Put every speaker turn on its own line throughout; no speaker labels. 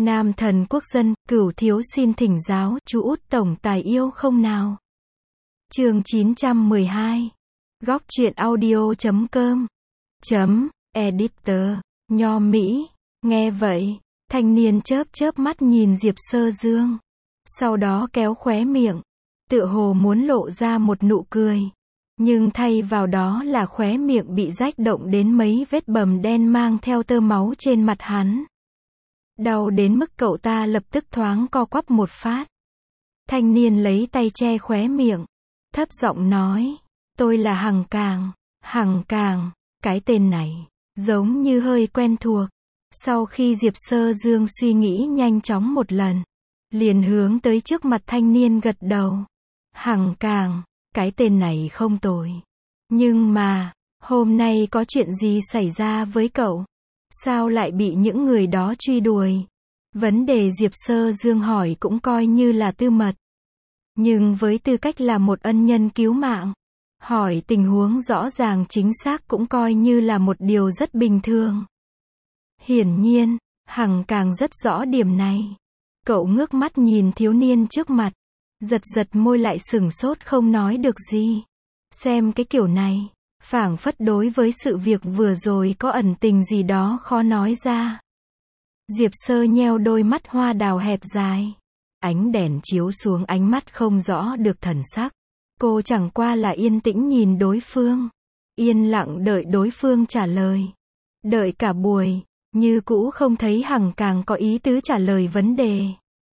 Nam thần quốc dân, Cửu thiếu xin thỉnh giáo, chú út tổng tài yêu không nào? Chương 912. Góc truyện audio.com. Editor. Nho Mỹ. Nghe vậy, thanh niên chớp chớp mắt nhìn Diệp Sơ Dương. Sau đó kéo khóe miệng, tựa hồ muốn lộ ra một nụ cười. Nhưng thay vào đó là khóe miệng bị rách động đến mấy vết bầm đen mang theo tơ máu trên mặt hắn. Đau đến mức cậu ta lập tức thoáng co quắp một phát. Thanh niên lấy tay che khóe miệng, thấp giọng nói, tôi là Hằng Càng. Hằng Càng, cái tên này, giống như hơi quen thuộc. Sau khi Diệp Sơ Dương suy nghĩ nhanh chóng một lần, liền hướng tới trước mặt thanh niên gật đầu. Hằng Càng, cái tên này không tồi. Nhưng mà, hôm nay có chuyện gì xảy ra với cậu? Sao lại bị những người đó truy đuổi? Vấn đề Diệp Sơ Dương hỏi cũng coi như là tư mật. Nhưng với tư cách là một ân nhân cứu mạng, hỏi tình huống rõ ràng chính xác cũng coi như là một điều rất bình thường. Hiển nhiên, Hằng Càng rất rõ điểm này. Cậu ngước mắt nhìn thiếu niên trước mặt, giật giật môi lại sửng sốt không nói được gì. Xem cái kiểu này, phảng phất đối với sự việc vừa rồi có ẩn tình gì đó khó nói ra. Diệp Sơ nheo đôi mắt hoa đào hẹp dài. Ánh đèn chiếu xuống ánh mắt không rõ được thần sắc. Cô chẳng qua là yên tĩnh nhìn đối phương. Yên lặng đợi đối phương trả lời. Đợi cả buổi, như cũ không thấy Hằng Càng có ý tứ trả lời vấn đề.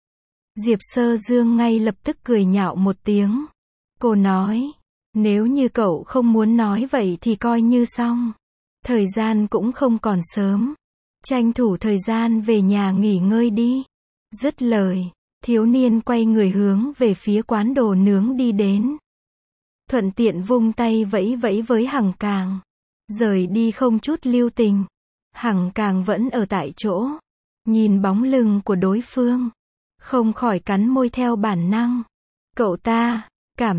Diệp Sơ Dương ngay lập tức cười nhạo một tiếng. Cô nói, nếu như cậu không muốn nói vậy thì coi như xong. Thời gian cũng không còn sớm. Tranh thủ thời gian về nhà nghỉ ngơi đi. Dứt lời, thiếu niên quay người hướng về phía quán đồ nướng đi đến. Thuận tiện vung tay vẫy vẫy với Hằng Càng. Rời đi không chút lưu tình. Hằng Càng vẫn ở tại chỗ. Nhìn bóng lưng của đối phương, không khỏi cắn môi theo bản năng. Cậu ta,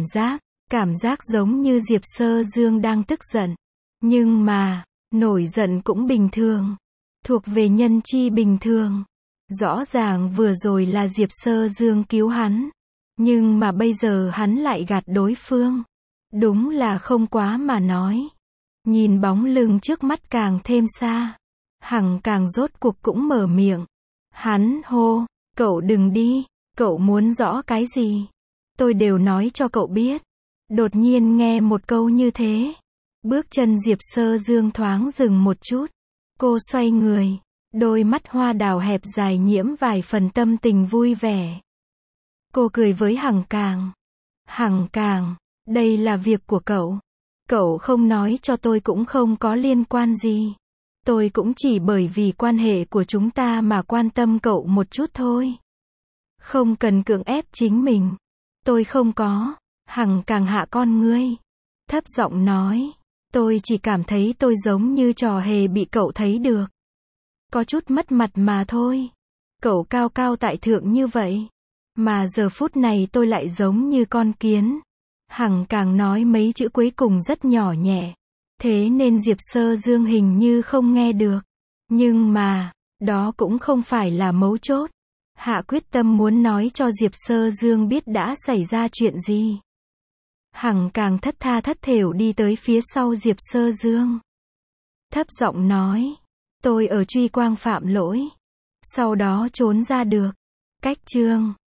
cảm giác giống như Diệp Sơ Dương đang tức giận. Nhưng mà, nổi giận cũng bình thường. Thuộc về nhân chi bình thường. Rõ ràng vừa rồi là Diệp Sơ Dương cứu hắn. Nhưng mà bây giờ hắn lại gạt đối phương. Đúng là không quá mà nói. Nhìn bóng lưng trước mắt càng thêm xa. Hằng Càng rốt cuộc cũng mở miệng. Hắn hô, cậu đừng đi, cậu muốn rõ cái gì? Tôi đều nói cho cậu biết. Đột nhiên nghe một câu như thế. Bước chân Diệp Sơ Dương thoáng dừng một chút. Cô xoay người, đôi mắt hoa đào hẹp dài nhiễm vài phần tâm tình vui vẻ. Cô cười với Hằng Càng. Hằng Càng, đây là việc của cậu. Cậu không nói cho tôi cũng không có liên quan gì. Tôi cũng chỉ bởi vì quan hệ của chúng ta mà quan tâm cậu một chút thôi. Không cần cưỡng ép chính mình. Tôi không có. Hằng Càng hạ con ngươi, thấp giọng nói. Tôi chỉ cảm thấy tôi giống như trò hề bị cậu thấy được. Có chút mất mặt mà thôi. Cậu cao cao tại thượng như vậy. Mà giờ phút này tôi lại giống như con kiến. Hằng Càng nói mấy chữ cuối cùng rất nhỏ nhẹ. Thế nên Diệp Sơ Dương hình như không nghe được. Nhưng mà, đó cũng không phải là mấu chốt. Hạ quyết tâm muốn nói cho Diệp Sơ Dương biết đã xảy ra chuyện gì. Hằng Càng thất tha thất thểu đi tới phía sau Diệp Sơ Dương. Thấp giọng nói, tôi ở truy quang phạm lỗi. Sau đó trốn ra được. Cách chương